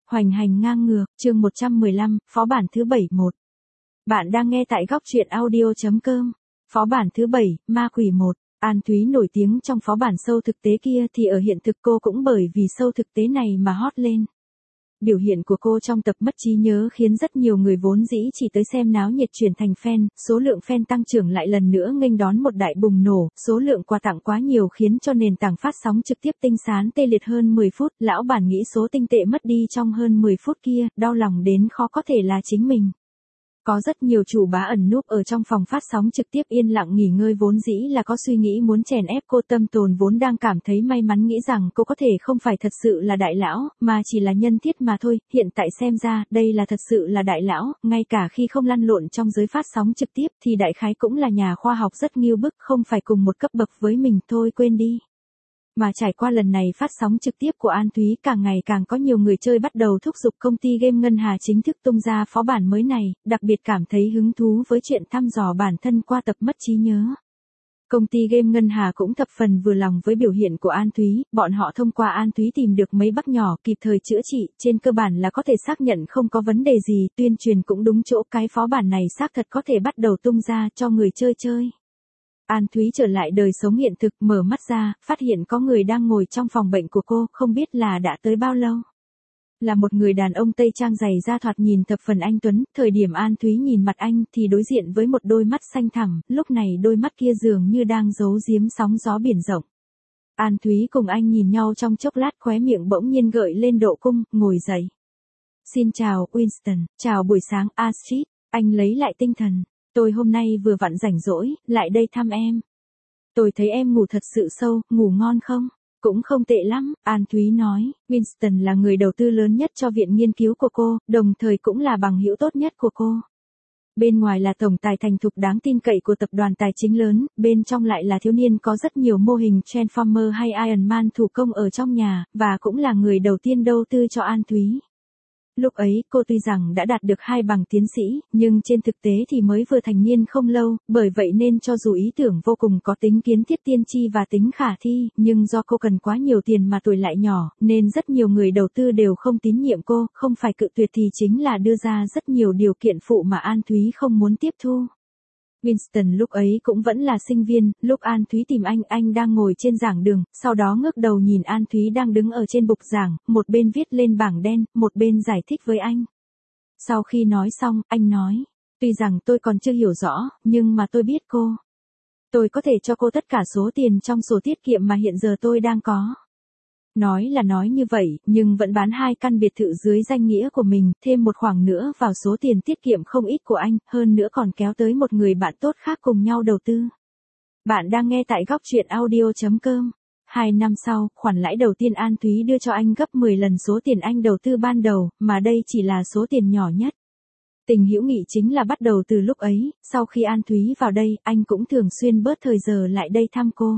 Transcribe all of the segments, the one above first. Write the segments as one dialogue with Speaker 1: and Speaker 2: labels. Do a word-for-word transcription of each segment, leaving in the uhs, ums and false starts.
Speaker 1: Hoành hành ngang ngược, chương một trăm mười lăm, phó bản thứ bảy một. Bạn đang nghe tại góc truyện audio chấm com. Phó bản thứ bảy, ma quỷ một. An Thúy nổi tiếng trong phó bản sâu thực tế kia thì ở hiện thực cô cũng bởi vì sâu thực tế này mà hot lên. Biểu hiện của cô trong tập mất trí nhớ khiến rất nhiều người vốn dĩ chỉ tới xem náo nhiệt chuyển thành fan, số lượng fan tăng trưởng lại lần nữa nghênh đón một đại bùng nổ, số lượng quà tặng quá nhiều khiến cho nền tảng phát sóng trực tiếp tinh sán tê liệt hơn mười phút, lão bản nghĩ số tinh tệ mất đi trong hơn mười phút kia, đau lòng đến khó có thể là chính mình. Có rất nhiều chủ bá ẩn núp ở trong phòng phát sóng trực tiếp yên lặng nghỉ ngơi vốn dĩ là có suy nghĩ muốn chèn ép cô, tâm tồn vốn đang cảm thấy may mắn nghĩ rằng cô có thể không phải thật sự là đại lão, mà chỉ là nhân thiết mà thôi, hiện tại xem ra đây là thật sự là đại lão, ngay cả khi không lăn lộn trong giới phát sóng trực tiếp thì đại khái cũng là nhà khoa học rất nghiêu bức, không phải cùng một cấp bậc với mình, thôi quên đi. Mà trải qua lần này phát sóng trực tiếp của An Thúy, càng ngày càng có nhiều người chơi bắt đầu thúc giục công ty game Ngân Hà chính thức tung ra phó bản mới này, đặc biệt cảm thấy hứng thú với chuyện thăm dò bản thân qua tập mất trí nhớ. Công ty game Ngân Hà cũng thập phần vừa lòng với biểu hiện của An Thúy, bọn họ thông qua An Thúy tìm được mấy bug nhỏ kịp thời chữa trị, trên cơ bản là có thể xác nhận không có vấn đề gì, tuyên truyền cũng đúng chỗ, cái phó bản này xác thật có thể bắt đầu tung ra cho người chơi chơi. An Thúy trở lại đời sống hiện thực, mở mắt ra, phát hiện có người đang ngồi trong phòng bệnh của cô, không biết là đã tới bao lâu. Là một người đàn ông Tây trang dày da thoạt nhìn thập phần anh tuấn, thời điểm An Thúy nhìn mặt anh thì đối diện với một đôi mắt xanh thẳm, lúc này đôi mắt kia dường như đang giấu giếm sóng gió biển rộng. An Thúy cùng anh nhìn nhau trong chốc lát, khóe miệng bỗng nhiên gợi lên độ cung, ngồi dậy. Xin chào, Winston, chào buổi sáng, Astrid, anh lấy lại tinh thần. Tôi hôm nay vừa vặn rảnh rỗi, lại đây thăm em. Tôi thấy em ngủ thật sự sâu, ngủ ngon không? Cũng không tệ lắm, An Thúy nói. Winston là người đầu tư lớn nhất cho viện nghiên cứu của cô, đồng thời cũng là bằng hữu tốt nhất của cô. Bên ngoài là tổng tài thành thục đáng tin cậy của tập đoàn tài chính lớn, bên trong lại là thiếu niên có rất nhiều mô hình Transformer hay Iron Man thủ công ở trong nhà, và cũng là người đầu tiên đầu tư cho An Thúy. Lúc ấy, cô tuy rằng đã đạt được hai bằng tiến sĩ, nhưng trên thực tế thì mới vừa thành niên không lâu, bởi vậy nên cho dù ý tưởng vô cùng có tính kiến thiết tiên tri và tính khả thi, nhưng do cô cần quá nhiều tiền mà tuổi lại nhỏ, nên rất nhiều người đầu tư đều không tín nhiệm cô, không phải cự tuyệt thì chính là đưa ra rất nhiều điều kiện phụ mà An Thúy không muốn tiếp thu. Winston lúc ấy cũng vẫn là sinh viên, lúc An Thúy tìm anh, anh đang ngồi trên giảng đường, sau đó ngước đầu nhìn An Thúy đang đứng ở trên bục giảng, một bên viết lên bảng đen, một bên giải thích với anh. Sau khi nói xong, anh nói, tuy rằng tôi còn chưa hiểu rõ, nhưng mà tôi biết cô. Tôi có thể cho cô tất cả số tiền trong sổ tiết kiệm mà hiện giờ tôi đang có. Nói là nói như vậy, nhưng vẫn bán hai căn biệt thự dưới danh nghĩa của mình, thêm một khoản nữa vào số tiền tiết kiệm không ít của anh, hơn nữa còn kéo tới một người bạn tốt khác cùng nhau đầu tư. Bạn đang nghe tại góc truyện audio chấm com. Hai năm sau, khoản lãi đầu tiên An Thúy đưa cho anh gấp mười lần số tiền anh đầu tư ban đầu, mà đây chỉ là số tiền nhỏ nhất. Tình hữu nghị chính là bắt đầu từ lúc ấy, sau khi An Thúy vào đây, anh cũng thường xuyên bớt thời giờ lại đây thăm cô.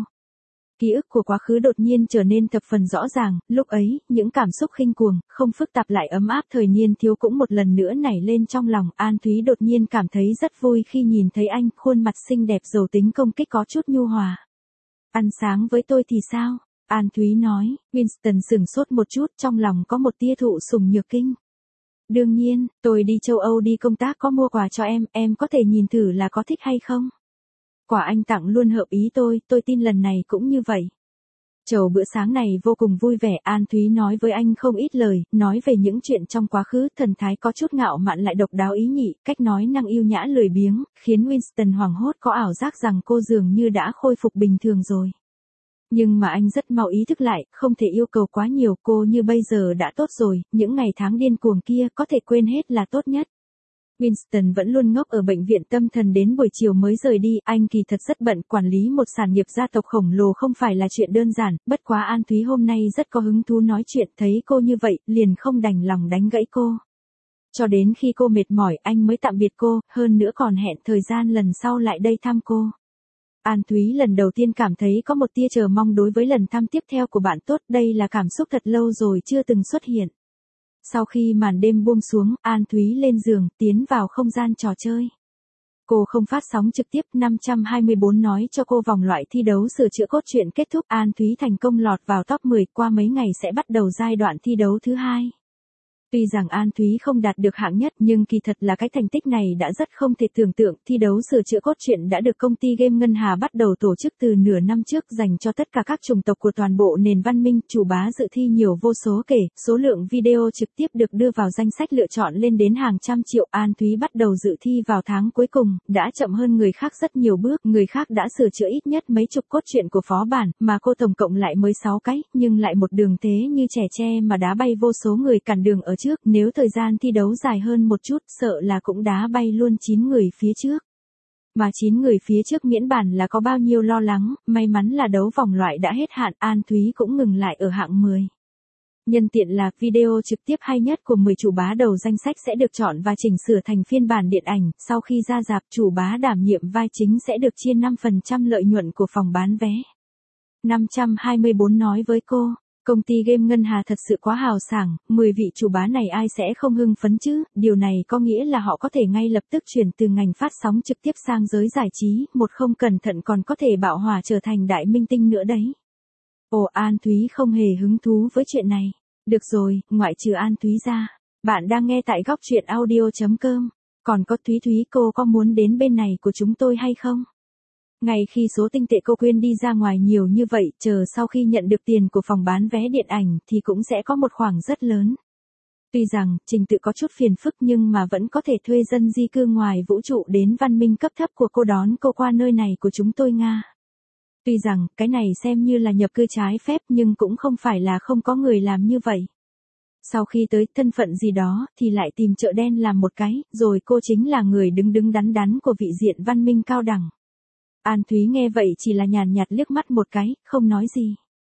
Speaker 1: Ký ức của quá khứ đột nhiên trở nên thập phần rõ ràng, lúc ấy, những cảm xúc khinh cuồng, không phức tạp lại ấm áp thời niên thiếu cũng một lần nữa nảy lên trong lòng. An Thúy đột nhiên cảm thấy rất vui khi nhìn thấy anh, khuôn mặt xinh đẹp giàu tính công kích có chút nhu hòa. Ăn sáng với tôi thì sao? An Thúy nói. Winston sửng sốt một chút, trong lòng có một tia thụ sủng nhược kinh. Đương nhiên, tôi đi châu Âu đi công tác có mua quà cho em, em có thể nhìn thử là có thích hay không? Quả anh tặng luôn hợp ý tôi, tôi tin lần này cũng như vậy. Chầu bữa sáng này vô cùng vui vẻ, An Thúy nói với anh không ít lời, nói về những chuyện trong quá khứ, thần thái có chút ngạo mạn lại độc đáo ý nhị, cách nói năng yêu nhã lười biếng, khiến Winston hoảng hốt có ảo giác rằng cô dường như đã khôi phục bình thường rồi. Nhưng mà anh rất mau ý thức lại, không thể yêu cầu quá nhiều, cô như bây giờ đã tốt rồi, những ngày tháng điên cuồng kia có thể quên hết là tốt nhất. Winston vẫn luôn ngốc ở bệnh viện tâm thần đến buổi chiều mới rời đi, anh kỳ thật rất bận, quản lý một sản nghiệp gia tộc khổng lồ không phải là chuyện đơn giản, bất quá An Thúy hôm nay rất có hứng thú nói chuyện, thấy cô như vậy, liền không đành lòng đánh gãy cô. Cho đến khi cô mệt mỏi, anh mới tạm biệt cô, hơn nữa còn hẹn thời gian lần sau lại đây thăm cô. An Thúy lần đầu tiên cảm thấy có một tia chờ mong đối với lần thăm tiếp theo của bạn tốt, đây là cảm xúc thật lâu rồi chưa từng xuất hiện. Sau khi màn đêm buông xuống, An Thúy lên giường, tiến vào không gian trò chơi. Cô không phát sóng trực tiếp, năm trăm hai mươi bốn nói cho cô vòng loại thi đấu sửa chữa cốt truyện kết thúc, An Thúy thành công lọt vào top mười, qua mấy ngày sẽ bắt đầu giai đoạn thi đấu thứ hai. Tuy rằng An Thúy không đạt được hạng nhất nhưng kỳ thật là cái thành tích này đã rất không thể tưởng tượng. Thi đấu sửa chữa cốt truyện đã được công ty game Ngân Hà bắt đầu tổ chức từ nửa năm trước dành cho tất cả các chủng tộc của toàn bộ nền văn minh. Chủ bá dự thi nhiều vô số kể, số lượng video trực tiếp được đưa vào danh sách lựa chọn lên đến hàng trăm triệu. An Thúy bắt đầu dự thi vào tháng cuối cùng, đã chậm hơn người khác rất nhiều bước. Người khác đã sửa chữa ít nhất mấy chục cốt truyện của phó bản, mà cô tổng cộng lại mới sáu cái, nhưng lại một đường thế như trẻ tre mà đá bay vô số người cản đường ở trước. Nếu thời gian thi đấu dài hơn một chút, sợ là cũng đá bay luôn chín người phía trước. Mà chín người phía trước miễn bản là có bao nhiêu lo lắng, may mắn là đấu vòng loại đã hết hạn, An Thúy cũng ngừng lại ở hạng mười. Nhân tiện là video trực tiếp hay nhất của mười chủ bá đầu danh sách sẽ được chọn và chỉnh sửa thành phiên bản điện ảnh, sau khi ra rạp chủ bá đảm nhiệm vai chính sẽ được chia năm phần trăm lợi nhuận của phòng bán vé. năm trăm hai mươi bốn nói với cô, công ty game Ngân Hà thật sự quá hào sảng, mười vị chủ bá này ai sẽ không hưng phấn chứ, điều này có nghĩa là họ có thể ngay lập tức chuyển từ ngành phát sóng trực tiếp sang giới giải trí, một không cẩn thận còn có thể bạo hỏa trở thành đại minh tinh nữa đấy. Ồ, An Thúy không hề hứng thú với chuyện này. Được rồi, ngoại trừ An Thúy ra, bạn đang nghe tại góc truyện audio chấm com. Còn có Thúy Thúy, cô có muốn đến bên này của chúng tôi hay không? Ngay khi số tinh tệ cô quyên đi ra ngoài nhiều như vậy, chờ sau khi nhận được tiền của phòng bán vé điện ảnh thì cũng sẽ có một khoản rất lớn. Tuy rằng, trình tự có chút phiền phức nhưng mà vẫn có thể thuê dân di cư ngoài vũ trụ đến văn minh cấp thấp của cô đón cô qua nơi này của chúng tôi Nga. Tuy rằng, cái này xem như là nhập cư trái phép nhưng cũng không phải là không có người làm như vậy. Sau khi tới thân phận gì đó thì lại tìm chợ đen làm một cái, rồi cô chính là người đứng đứng đắn đắn của vị diện văn minh cao đẳng. An Thúy nghe vậy chỉ là nhàn nhạt liếc mắt một cái, không nói gì.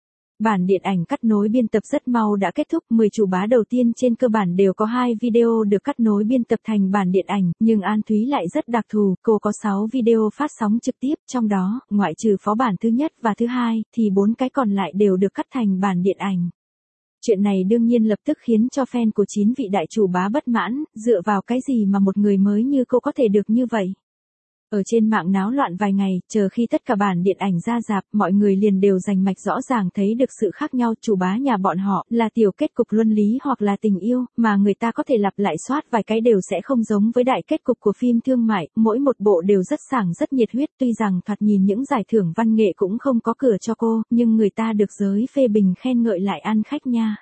Speaker 1: Bản điện ảnh cắt nối biên tập rất mau đã kết thúc, mười chủ bá đầu tiên trên cơ bản đều có hai video được cắt nối biên tập thành bản điện ảnh, nhưng An Thúy lại rất đặc thù, cô có sáu video phát sóng trực tiếp, trong đó, ngoại trừ phó bản thứ nhất và thứ hai, thì bốn cái còn lại đều được cắt thành bản điện ảnh. Chuyện này đương nhiên lập tức khiến cho fan của chín vị đại chủ bá bất mãn, dựa vào cái gì mà một người mới như cô có thể được như vậy. Ở trên mạng náo loạn vài ngày, chờ khi tất cả bản điện ảnh ra rạp, mọi người liền đều rành mạch rõ ràng thấy được sự khác nhau. Chủ bá nhà bọn họ là tiểu kết cục luân lý hoặc là tình yêu, mà người ta có thể lặp lại soát vài cái đều sẽ không giống với đại kết cục của phim thương mại, mỗi một bộ đều rất sảng rất nhiệt huyết. Tuy rằng thoạt nhìn những giải thưởng văn nghệ cũng không có cửa cho cô, nhưng người ta được giới phê bình khen ngợi lại ăn khách nha.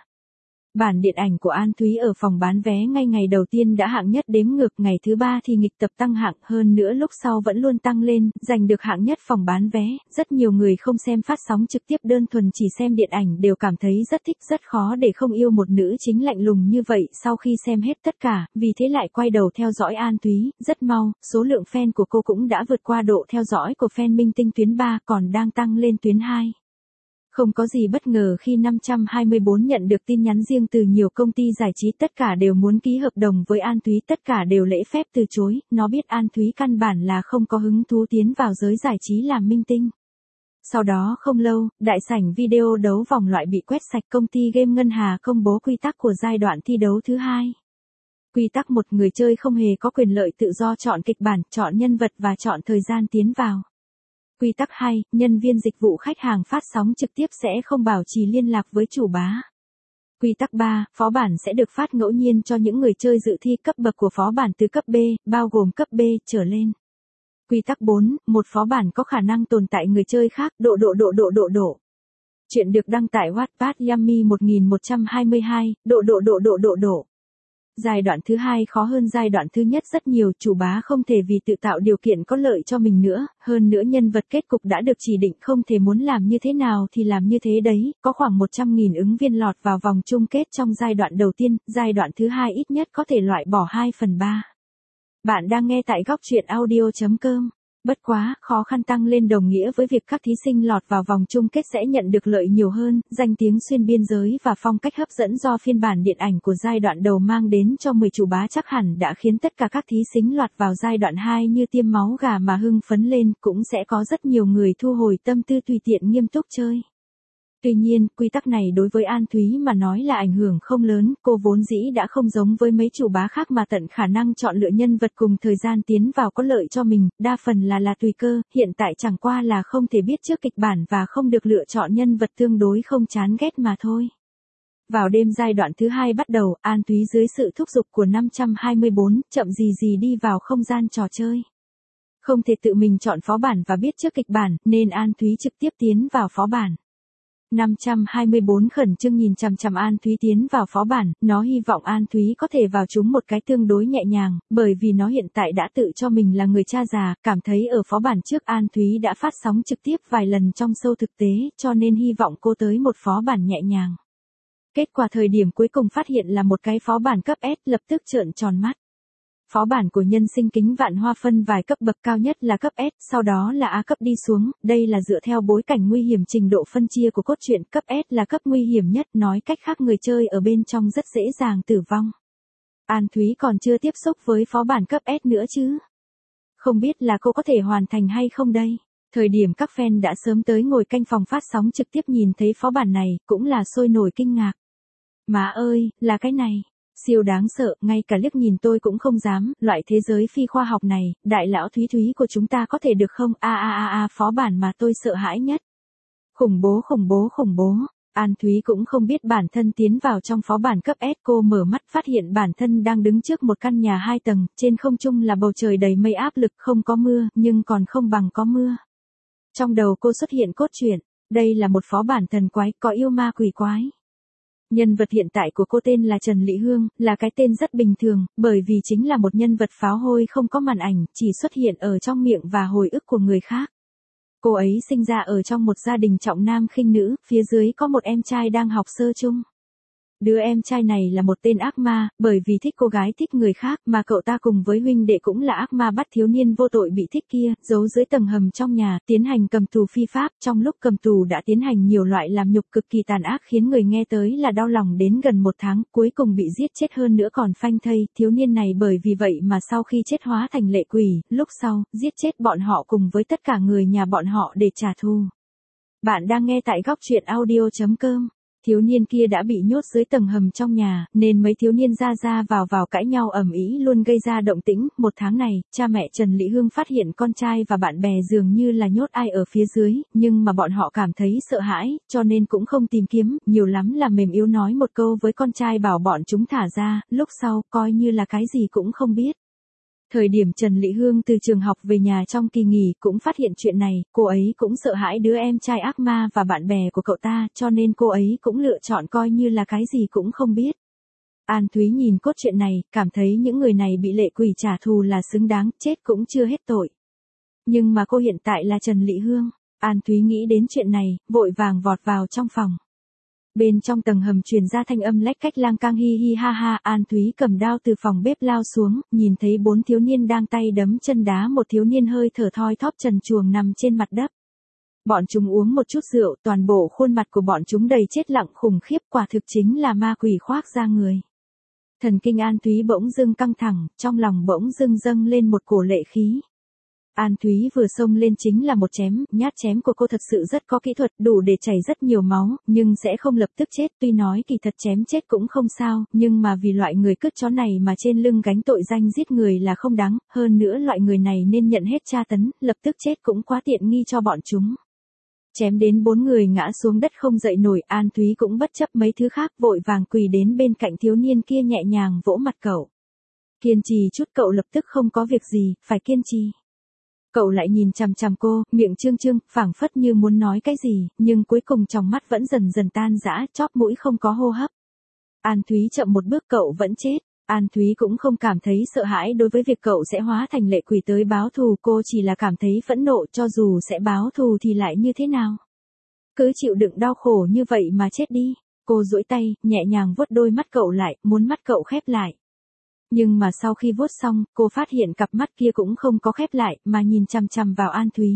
Speaker 1: Bản điện ảnh của An Thúy ở phòng bán vé ngay ngày đầu tiên đã hạng nhất đếm ngược, ngày thứ ba thì nghịch tập tăng hạng, hơn nữa lúc sau vẫn luôn tăng lên, giành được hạng nhất phòng bán vé. Rất nhiều người không xem phát sóng trực tiếp, đơn thuần chỉ xem điện ảnh đều cảm thấy rất thích, rất khó để không yêu một nữ chính lạnh lùng như vậy. Sau khi xem hết tất cả, vì thế lại quay đầu theo dõi An Thúy, rất mau, số lượng fan của cô cũng đã vượt qua độ theo dõi của fan minh tinh tuyến ba, còn đang tăng lên tuyến hai. Không có gì bất ngờ khi năm trăm hai mươi bốn nhận được tin nhắn riêng từ nhiều công ty giải trí, tất cả đều muốn ký hợp đồng với An Thúy, tất cả đều lễ phép từ chối, nó biết An Thúy căn bản là không có hứng thú tiến vào giới giải trí làm minh tinh. Sau đó không lâu, đại sảnh video đấu vòng loại bị quét sạch, công ty game Ngân Hà công bố quy tắc của giai đoạn thi đấu thứ hai. Quy tắc một, người chơi không hề có quyền lợi tự do chọn kịch bản, chọn nhân vật và chọn thời gian tiến vào. Quy tắc hai, nhân viên dịch vụ khách hàng phát sóng trực tiếp sẽ không bảo trì liên lạc với chủ bá. Quy tắc ba, phó bản sẽ được phát ngẫu nhiên cho những người chơi dự thi, cấp bậc của phó bản từ cấp B, bao gồm cấp B trở lên. Quy tắc bốn, một phó bản có khả năng tồn tại người chơi khác, độ độ độ độ độ độ. Chuyện được đăng tại Wattpad Yummy một nghìn một trăm hai mươi hai, độ độ độ độ độ độ. Giai đoạn thứ hai khó hơn giai đoạn thứ nhất rất nhiều, chủ bá không thể vì tự tạo điều kiện có lợi cho mình nữa, hơn nữa nhân vật kết cục đã được chỉ định, không thể muốn làm như thế nào thì làm như thế đấy, có khoảng một trăm nghìn ứng viên lọt vào vòng chung kết trong giai đoạn đầu tiên, giai đoạn thứ hai ít nhất có thể loại bỏ hai phần ba. Bạn đang nghe tại góc truyện audio chấm com. Bất quá, khó khăn tăng lên đồng nghĩa với việc các thí sinh lọt vào vòng chung kết sẽ nhận được lợi nhiều hơn, danh tiếng xuyên biên giới và phong cách hấp dẫn do phiên bản điện ảnh của giai đoạn đầu mang đến cho mười chủ bá chắc hẳn đã khiến tất cả các thí sinh lọt vào giai đoạn hai như tiêm máu gà mà hưng phấn lên, cũng sẽ có rất nhiều người thu hồi tâm tư tùy tiện nghiêm túc chơi. Tuy nhiên, quy tắc này đối với An Thúy mà nói là ảnh hưởng không lớn, cô vốn dĩ đã không giống với mấy chủ bá khác mà tận khả năng chọn lựa nhân vật cùng thời gian tiến vào có lợi cho mình, đa phần là là tùy cơ, hiện tại chẳng qua là không thể biết trước kịch bản và không được lựa chọn nhân vật tương đối không chán ghét mà thôi. Vào đêm giai đoạn thứ hai bắt đầu, An Thúy dưới sự thúc giục của năm trăm hai mươi bốn, chậm gì gì đi vào không gian trò chơi. Không thể tự mình chọn phó bản và biết trước kịch bản, nên An Thúy trực tiếp tiến vào phó bản. năm trăm hai mươi bốn khẩn trương nhìn chằm chằm An Thúy tiến vào phó bản, nó hy vọng An Thúy có thể vào chúng một cái tương đối nhẹ nhàng, bởi vì nó hiện tại đã tự cho mình là người cha già, cảm thấy ở phó bản trước An Thúy đã phát sóng trực tiếp vài lần trong show thực tế, cho nên hy vọng cô tới một phó bản nhẹ nhàng. Kết quả thời điểm cuối cùng phát hiện là một cái phó bản cấp S, lập tức trợn tròn mắt. Phó bản của nhân sinh kính vạn hoa phân vài cấp bậc, cao nhất là cấp S, sau đó là A cấp đi xuống, đây là dựa theo bối cảnh nguy hiểm trình độ phân chia của cốt truyện, cấp S là cấp nguy hiểm nhất, nói cách khác người chơi ở bên trong rất dễ dàng tử vong. An Thúy còn chưa tiếp xúc với phó bản cấp S nữa chứ. Không biết là cô có thể hoàn thành hay không đây. Thời điểm các fan đã sớm tới ngồi canh phòng phát sóng trực tiếp nhìn thấy phó bản này, cũng là sôi nổi kinh ngạc. Má ơi, là cái này. Siêu đáng sợ, ngay cả liếc nhìn tôi cũng không dám, loại thế giới phi khoa học này, đại lão Thúy Thúy của chúng ta có thể được không? A a a a, phó bản mà tôi sợ hãi nhất. Khủng bố khủng bố khủng bố. An Thúy cũng không biết bản thân tiến vào trong phó bản cấp S, cô mở mắt phát hiện bản thân đang đứng trước một căn nhà hai tầng, trên không trung là bầu trời đầy mây áp lực, không có mưa, nhưng còn không bằng có mưa. Trong đầu cô xuất hiện cốt truyện, đây là một phó bản thần quái, có yêu ma quỷ quái. Nhân vật hiện tại của cô tên là Trần Lị Hương, là cái tên rất bình thường, bởi vì chính là một nhân vật pháo hôi không có màn ảnh, chỉ xuất hiện ở trong miệng và hồi ức của người khác. Cô ấy sinh ra ở trong một gia đình trọng nam khinh nữ, phía dưới có một em trai đang học sơ chung. Đứa em trai này là một tên ác ma, bởi vì thích cô gái thích người khác, mà cậu ta cùng với huynh đệ cũng là ác ma bắt thiếu niên vô tội bị thích kia, giấu dưới tầng hầm trong nhà, tiến hành cầm tù phi pháp, trong lúc cầm tù đã tiến hành nhiều loại làm nhục cực kỳ tàn ác khiến người nghe tới là đau lòng đến gần một tháng, cuối cùng bị giết chết hơn nữa còn phanh thây, thiếu niên này bởi vì vậy mà sau khi chết hóa thành lệ quỷ, lúc sau, giết chết bọn họ cùng với tất cả người nhà bọn họ để trả thù. Bạn đang nghe tại góc truyện audio chấm com. Thiếu niên kia đã bị nhốt dưới tầng hầm trong nhà, nên mấy thiếu niên ra ra vào vào cãi nhau ầm ĩ luôn gây ra động tĩnh. Một tháng này, cha mẹ Trần Lị Hương phát hiện con trai và bạn bè dường như là nhốt ai ở phía dưới, nhưng mà bọn họ cảm thấy sợ hãi, cho nên cũng không tìm kiếm, nhiều lắm là mềm yếu nói một câu với con trai bảo bọn chúng thả ra, lúc sau, coi như là cái gì cũng không biết. Thời điểm Trần Lị Hương từ trường học về nhà trong kỳ nghỉ cũng phát hiện chuyện này, cô ấy cũng sợ hãi đứa em trai ác ma và bạn bè của cậu ta, cho nên cô ấy cũng lựa chọn coi như là cái gì cũng không biết. An Thúy nhìn cốt truyện này, cảm thấy những người này bị lệ quỷ trả thù là xứng đáng, chết cũng chưa hết tội. Nhưng mà cô hiện tại là Trần Lị Hương. An Thúy nghĩ đến chuyện này, vội vàng vọt vào trong phòng. Bên trong tầng hầm truyền ra thanh âm lách cách lang cang hi hi ha ha, An Thúy cầm đao từ phòng bếp lao xuống, nhìn thấy bốn thiếu niên đang tay đấm chân đá một thiếu niên hơi thở thoi thóp trần truồng nằm trên mặt đất. Bọn chúng uống một chút rượu, toàn bộ khuôn mặt của bọn chúng đầy chết lặng khủng khiếp, quả thực chính là ma quỷ khoác da người. Thần kinh An Thúy bỗng dưng căng thẳng, trong lòng bỗng dưng dâng lên một cổ lệ khí. An Thúy vừa xông lên chính là một chém, nhát chém của cô thật sự rất có kỹ thuật, đủ để chảy rất nhiều máu, nhưng sẽ không lập tức chết, tuy nói kỳ thật chém chết cũng không sao, nhưng mà vì loại người cứt chó này mà trên lưng gánh tội danh giết người là không đáng, hơn nữa loại người này nên nhận hết tra tấn, lập tức chết cũng quá tiện nghi cho bọn chúng. Chém đến bốn người ngã xuống đất không dậy nổi, An Thúy cũng bất chấp mấy thứ khác, vội vàng quỳ đến bên cạnh thiếu niên kia nhẹ nhàng vỗ mặt cậu. Kiên trì chút, cậu lập tức không có việc gì, phải kiên trì. Cậu lại nhìn chằm chằm cô, miệng trương trương, phảng phất như muốn nói cái gì, nhưng cuối cùng trong mắt vẫn dần dần tan rã, chóp mũi không có hô hấp. An Thúy chậm một bước cậu vẫn chết. An Thúy cũng không cảm thấy sợ hãi đối với việc cậu sẽ hóa thành lệ quỷ tới báo thù, cô chỉ là cảm thấy phẫn nộ, cho dù sẽ báo thù thì lại như thế nào. Cứ chịu đựng đau khổ như vậy mà chết đi. Cô duỗi tay, nhẹ nhàng vuốt đôi mắt cậu lại, muốn mắt cậu khép lại. Nhưng mà sau khi vuốt xong, cô phát hiện cặp mắt kia cũng không có khép lại, mà nhìn chằm chằm vào An Thúy.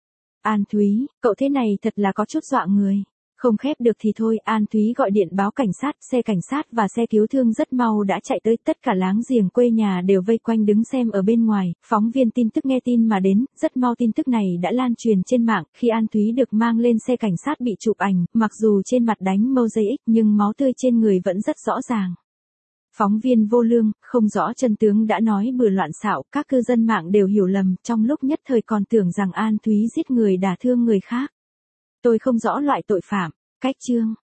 Speaker 1: An Thúy, cậu thế này thật là có chút dọa người. Không khép được thì thôi, An Thúy gọi điện báo cảnh sát, xe cảnh sát và xe cứu thương rất mau đã chạy tới, tất cả láng giềng quê nhà đều vây quanh đứng xem ở bên ngoài, phóng viên tin tức nghe tin mà đến, rất mau tin tức này đã lan truyền trên mạng, khi An Thúy được mang lên xe cảnh sát bị chụp ảnh, mặc dù trên mặt đánh mosaic nhưng máu tươi trên người vẫn rất rõ ràng. Phóng viên vô lương, không rõ chân tướng đã nói bừa loạn xạo, các cư dân mạng đều hiểu lầm, trong lúc nhất thời còn tưởng rằng An Thúy giết người đả thương người khác. Tôi không rõ loại tội phạm, cách chương.